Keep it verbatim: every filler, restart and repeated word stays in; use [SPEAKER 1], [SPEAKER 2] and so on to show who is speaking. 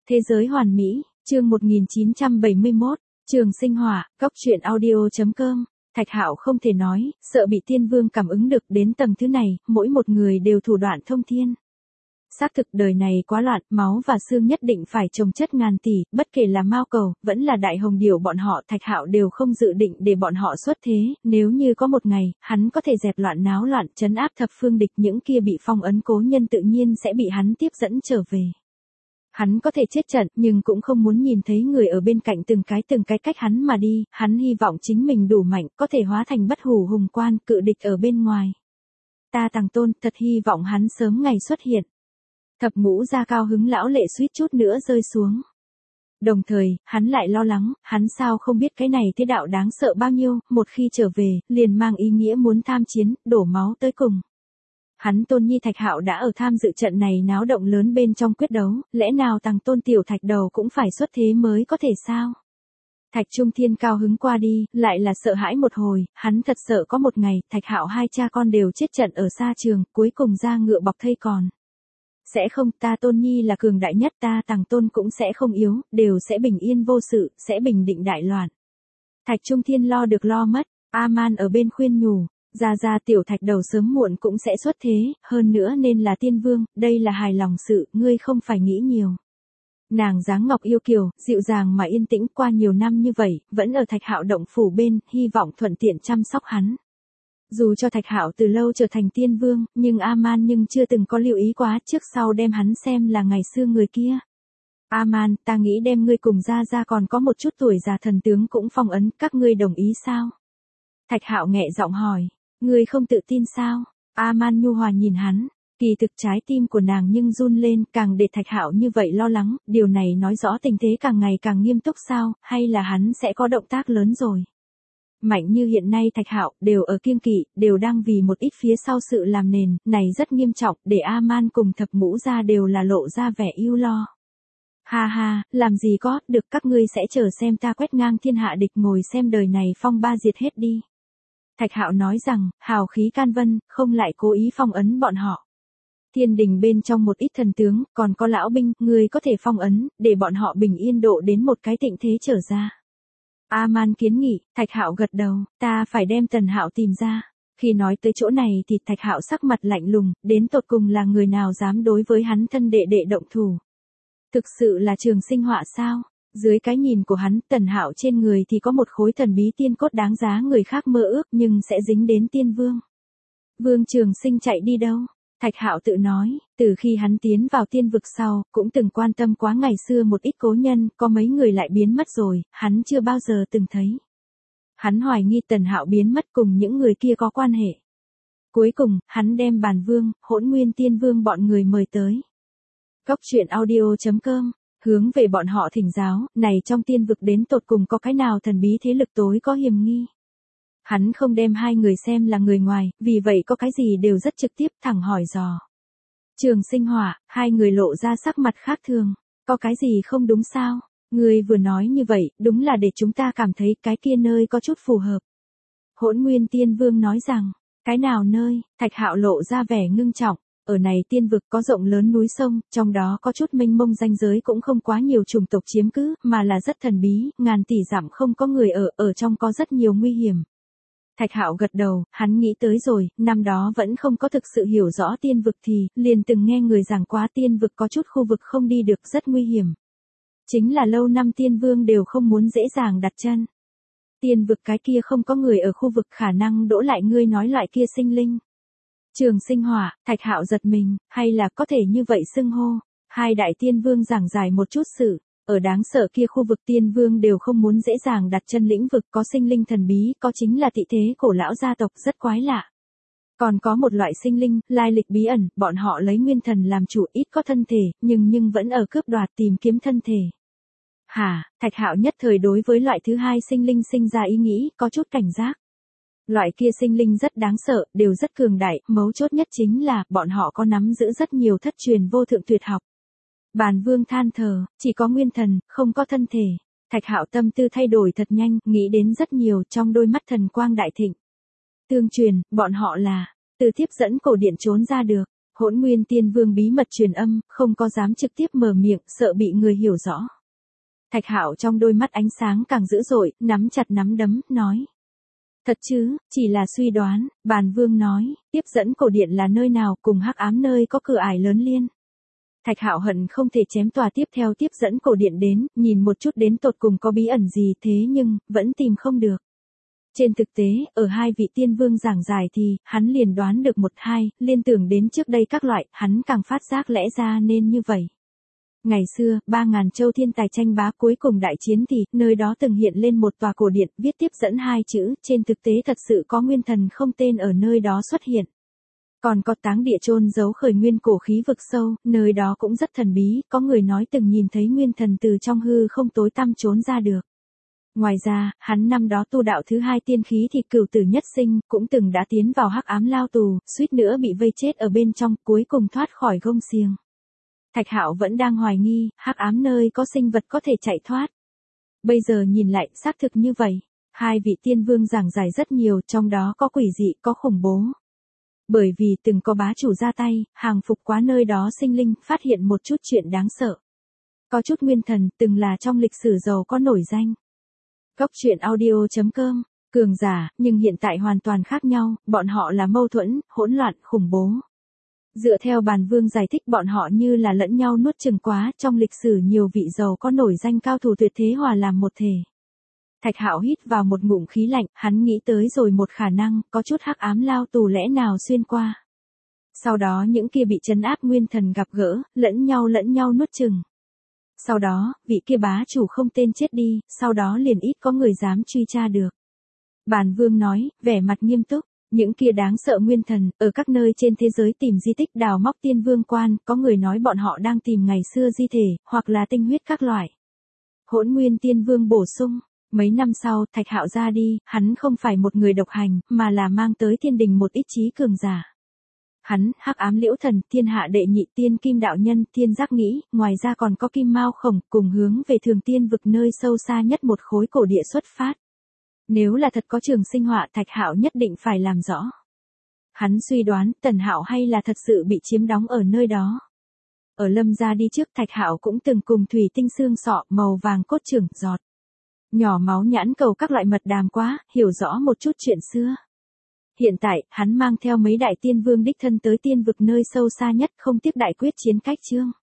[SPEAKER 1] Thế giới hoàn mỹ, chương một nghìn chín trăm bảy mươi mốt, Trường Sinh Hỏa, Cốc truyện audio chấm com. Thạch Hạo không thể nói, sợ bị Tiên Vương cảm ứng được đến tầng thứ này, mỗi một người đều thủ đoạn thông thiên. Xác thực đời này quá loạn, máu và xương nhất định phải chồng chất ngàn tỷ, bất kể là Mao Cầu, vẫn là Đại Hồng Điểu bọn họ, Thạch Hạo đều không dự định để bọn họ xuất thế, nếu như có một ngày, hắn có thể dẹp loạn náo loạn, trấn áp thập phương địch, những kia bị phong ấn cố nhân tự nhiên sẽ bị hắn tiếp dẫn trở về. Hắn có thể chết trận, nhưng cũng không muốn nhìn thấy người ở bên cạnh từng cái từng cái cách hắn mà đi, hắn hy vọng chính mình đủ mạnh, có thể hóa thành bất hủ hùng quan, cự địch ở bên ngoài. Ta Tàng Tôn, thật hy vọng hắn sớm ngày xuất hiện. Thập Ngũ Gia cao hứng lão lệ suýt chút nữa rơi xuống. Đồng thời, hắn lại lo lắng, hắn sao không biết cái này thế đạo đáng sợ bao nhiêu, một khi trở về, liền mang ý nghĩa muốn tham chiến, đổ máu tới cùng. Hắn Tôn Nhi Thạch Hạo đã ở tham dự trận này náo động lớn bên trong quyết đấu, lẽ nào Tàng Tôn tiểu Thạch đầu cũng phải xuất thế mới có thể sao? Thạch Trung Thiên cao hứng qua đi, lại là sợ hãi một hồi, hắn thật sợ có một ngày, Thạch Hạo hai cha con đều chết trận ở xa trường, cuối cùng ra ngựa bọc thây còn. Sẽ không, ta Tôn Nhi là cường đại nhất, ta Tàng Tôn cũng sẽ không yếu, đều sẽ bình yên vô sự, sẽ bình định đại loạn. Thạch Trung Thiên lo được lo mất, A-man ở bên khuyên nhủ. Ra ra tiểu Thạch đầu sớm muộn cũng sẽ xuất thế, hơn nữa nên là tiên vương, đây là hài lòng sự, ngươi không phải nghĩ nhiều. Nàng dáng ngọc yêu kiều, dịu dàng mà yên tĩnh qua nhiều năm như vậy, vẫn ở Thạch Hạo động phủ bên, hy vọng thuận tiện chăm sóc hắn. Dù cho Thạch Hạo từ lâu trở thành tiên vương, nhưng A-man nhưng chưa từng có lưu ý quá, trước sau đem hắn xem là ngày xưa người kia. A-man, ta nghĩ đem ngươi cùng ra ra còn có một chút tuổi già thần tướng cũng phong ấn, các ngươi đồng ý sao? Thạch Hạo nghẹ giọng hỏi. Ngươi không tự tin sao? A-man nhu hòa nhìn hắn, kỳ thực trái tim của nàng nhưng run lên, càng để Thạch Hạo như vậy lo lắng, điều này nói rõ tình thế càng ngày càng nghiêm túc sao, hay là hắn sẽ có động tác lớn rồi. Mạnh như hiện nay Thạch Hạo, đều ở kiêng kỵ, đều đang vì một ít phía sau sự làm nền, này rất nghiêm trọng, để A-man cùng Thập Ngũ Gia đều là lộ ra vẻ ưu lo. Ha ha, làm gì có, được các ngươi sẽ chờ xem ta quét ngang thiên hạ địch, ngồi xem đời này phong ba diệt hết đi. Thạch Hạo nói rằng, hào khí can vân, không lại cố ý phong ấn bọn họ. Thiên đình bên trong một ít thần tướng, còn có lão binh, người có thể phong ấn, để bọn họ bình yên độ đến một cái tịnh thế trở ra. A-man kiến nghị, Thạch Hạo gật đầu, ta phải đem Tần Hạo tìm ra. Khi nói tới chỗ này thì Thạch Hạo sắc mặt lạnh lùng, đến tột cùng là người nào dám đối với hắn thân đệ đệ động thủ. Thực sự là Trường Sinh Hỏa sao? Dưới cái nhìn của hắn, Tần Hạo trên người thì có một khối thần bí tiên cốt đáng giá người khác mơ ước, nhưng sẽ dính đến tiên vương. Vương Trường Sinh chạy đi đâu? Thạch Hạo tự nói, từ khi hắn tiến vào tiên vực sau, cũng từng quan tâm quá ngày xưa một ít cố nhân, có mấy người lại biến mất rồi, hắn chưa bao giờ từng thấy. Hắn hoài nghi Tần Hạo biến mất cùng những người kia có quan hệ. Cuối cùng, hắn đem Bàn Vương, Hỗn Nguyên Tiên Vương bọn người mời tới. Cốc truyện audio chấm com. Hướng về bọn họ thỉnh giáo, này trong tiên vực đến tột cùng có cái nào thần bí thế lực tối có hiểm nghi. Hắn không đem hai người xem là người ngoài, vì vậy có cái gì đều rất trực tiếp thẳng hỏi dò. Trường Sinh Hỏa, hai người lộ ra sắc mặt khác thường, có cái gì không đúng sao? Người vừa nói như vậy, đúng là để chúng ta cảm thấy cái kia nơi có chút phù hợp. Hỗn Nguyên Tiên Vương nói rằng, cái nào nơi? Thạch Hạo lộ ra vẻ ngưng trọng. Ở này tiên vực có rộng lớn núi sông, trong đó có chút mênh mông ranh giới cũng không quá nhiều chủng tộc chiếm cứ, mà là rất thần bí, ngàn tỷ dặm không có người ở, ở trong có rất nhiều nguy hiểm. Thạch Hạo gật đầu, hắn nghĩ tới rồi, năm đó vẫn không có thực sự hiểu rõ tiên vực thì, liền từng nghe người giảng quá tiên vực có chút khu vực không đi được rất nguy hiểm. Chính là lâu năm tiên vương đều không muốn dễ dàng đặt chân. Tiên vực cái kia không có người ở khu vực khả năng đỗ lại ngươi nói loại kia sinh linh. Trường Sinh Hỏa, Thạch Hạo giật mình, hay là có thể như vậy xưng hô. Hai đại tiên vương giảng giải một chút sự, ở đáng sợ kia khu vực tiên vương đều không muốn dễ dàng đặt chân lĩnh vực có sinh linh thần bí, có chính là tị thế cổ lão gia tộc rất quái lạ. Còn có một loại sinh linh, lai lịch bí ẩn, bọn họ lấy nguyên thần làm chủ ít có thân thể, nhưng nhưng vẫn ở cướp đoạt tìm kiếm thân thể. Hả, Thạch Hạo nhất thời đối với loại thứ hai sinh linh sinh ra ý nghĩ, có chút cảnh giác. Loại kia sinh linh rất đáng sợ, đều rất cường đại, mấu chốt nhất chính là, bọn họ có nắm giữ rất nhiều thất truyền vô thượng tuyệt học. Bàn Vương than thở, chỉ có nguyên thần, không có thân thể. Thạch Hạo tâm tư thay đổi thật nhanh, nghĩ đến rất nhiều, trong đôi mắt thần quang đại thịnh. Tương truyền, bọn họ là, từ tiếp dẫn cổ điện trốn ra được. Hỗn Nguyên Tiên Vương bí mật truyền âm, không có dám trực tiếp mở miệng, sợ bị người hiểu rõ. Thạch Hạo trong đôi mắt ánh sáng càng dữ dội, nắm chặt nắm đấm, nói. Thật chứ, chỉ là suy đoán, Bàn Vương nói, tiếp dẫn cổ điện là nơi nào, cùng hắc ám nơi có cửa ải lớn liên. Thạch Hạo hận không thể chém tòa tiếp theo tiếp dẫn cổ điện đến, nhìn một chút đến tột cùng có bí ẩn gì thế nhưng, vẫn tìm không được. Trên thực tế, ở hai vị tiên vương giảng giải thì, hắn liền đoán được một hai, liên tưởng đến trước đây các loại, hắn càng phát giác lẽ ra nên như vậy. Ngày xưa, ba ngàn châu thiên tài tranh bá cuối cùng đại chiến thì, nơi đó từng hiện lên một tòa cổ điện, viết tiếp dẫn hai chữ, trên thực tế thật sự có nguyên thần không tên ở nơi đó xuất hiện. Còn có táng địa chôn giấu khởi nguyên cổ khí vực sâu, nơi đó cũng rất thần bí, có người nói từng nhìn thấy nguyên thần từ trong hư không tối tăm trốn ra được. Ngoài ra, hắn năm đó tu đạo thứ hai tiên khí thì cửu tử nhất sinh, cũng từng đã tiến vào hắc ám lao tù, suýt nữa bị vây chết ở bên trong, cuối cùng thoát khỏi gông xiềng. Thạch Hạo vẫn đang hoài nghi, hắc ám nơi có sinh vật có thể chạy thoát. Bây giờ nhìn lại, xác thực như vậy. Hai vị tiên vương giảng giải rất nhiều, trong đó có quỷ dị, có khủng bố. Bởi vì từng có bá chủ ra tay, hàng phục quá nơi đó sinh linh, phát hiện một chút chuyện đáng sợ. Có chút nguyên thần, từng là trong lịch sử giàu có nổi danh. Góc truyện audio chấm com, cường giả, nhưng hiện tại hoàn toàn khác nhau, bọn họ là mâu thuẫn, hỗn loạn, khủng bố. Dựa theo Bàn Vương giải thích bọn họ như là lẫn nhau nuốt chừng quá, trong lịch sử nhiều vị giàu có nổi danh cao thủ tuyệt thế hòa làm một thể. Thạch Hạo hít vào một ngụm khí lạnh, hắn nghĩ tới rồi một khả năng, có chút hắc ám lao tù lẽ nào xuyên qua. Sau đó những kia bị trấn áp nguyên thần gặp gỡ, lẫn nhau lẫn nhau nuốt chừng. Sau đó, vị kia bá chủ không tên chết đi, sau đó liền ít có người dám truy tra được. Bàn Vương nói, vẻ mặt nghiêm túc, những kia đáng sợ nguyên thần, ở các nơi trên thế giới tìm di tích đào móc tiên vương quan, có người nói bọn họ đang tìm ngày xưa di thể, hoặc là tinh huyết các loại. Hỗn Nguyên Tiên Vương bổ sung, mấy năm sau, Thạch Hạo ra đi, hắn không phải một người độc hành, mà là mang tới thiên đình một ít trí cường giả. Hắn, hắc ám liễu thần, thiên hạ đệ nhị tiên kim đạo nhân, thiên giác nghĩ, ngoài ra còn có kim mao khổng, cùng hướng về thường tiên vực nơi sâu xa nhất một khối cổ địa xuất phát. Nếu là thật có Trường Sinh họa, Thạch Hạo nhất định phải làm rõ. Hắn suy đoán, Tần Hạo hay là thật sự bị chiếm đóng ở nơi đó. Ở Lâm gia đi trước, Thạch Hạo cũng từng cùng thủy tinh xương sọ, màu vàng cốt trưởng, giọt. Nhỏ máu nhãn cầu các loại mật đàm quá, hiểu rõ một chút chuyện xưa. Hiện tại, hắn mang theo mấy đại tiên vương đích thân tới tiên vực nơi sâu xa nhất, không tiếc đại quyết chiến cách chương.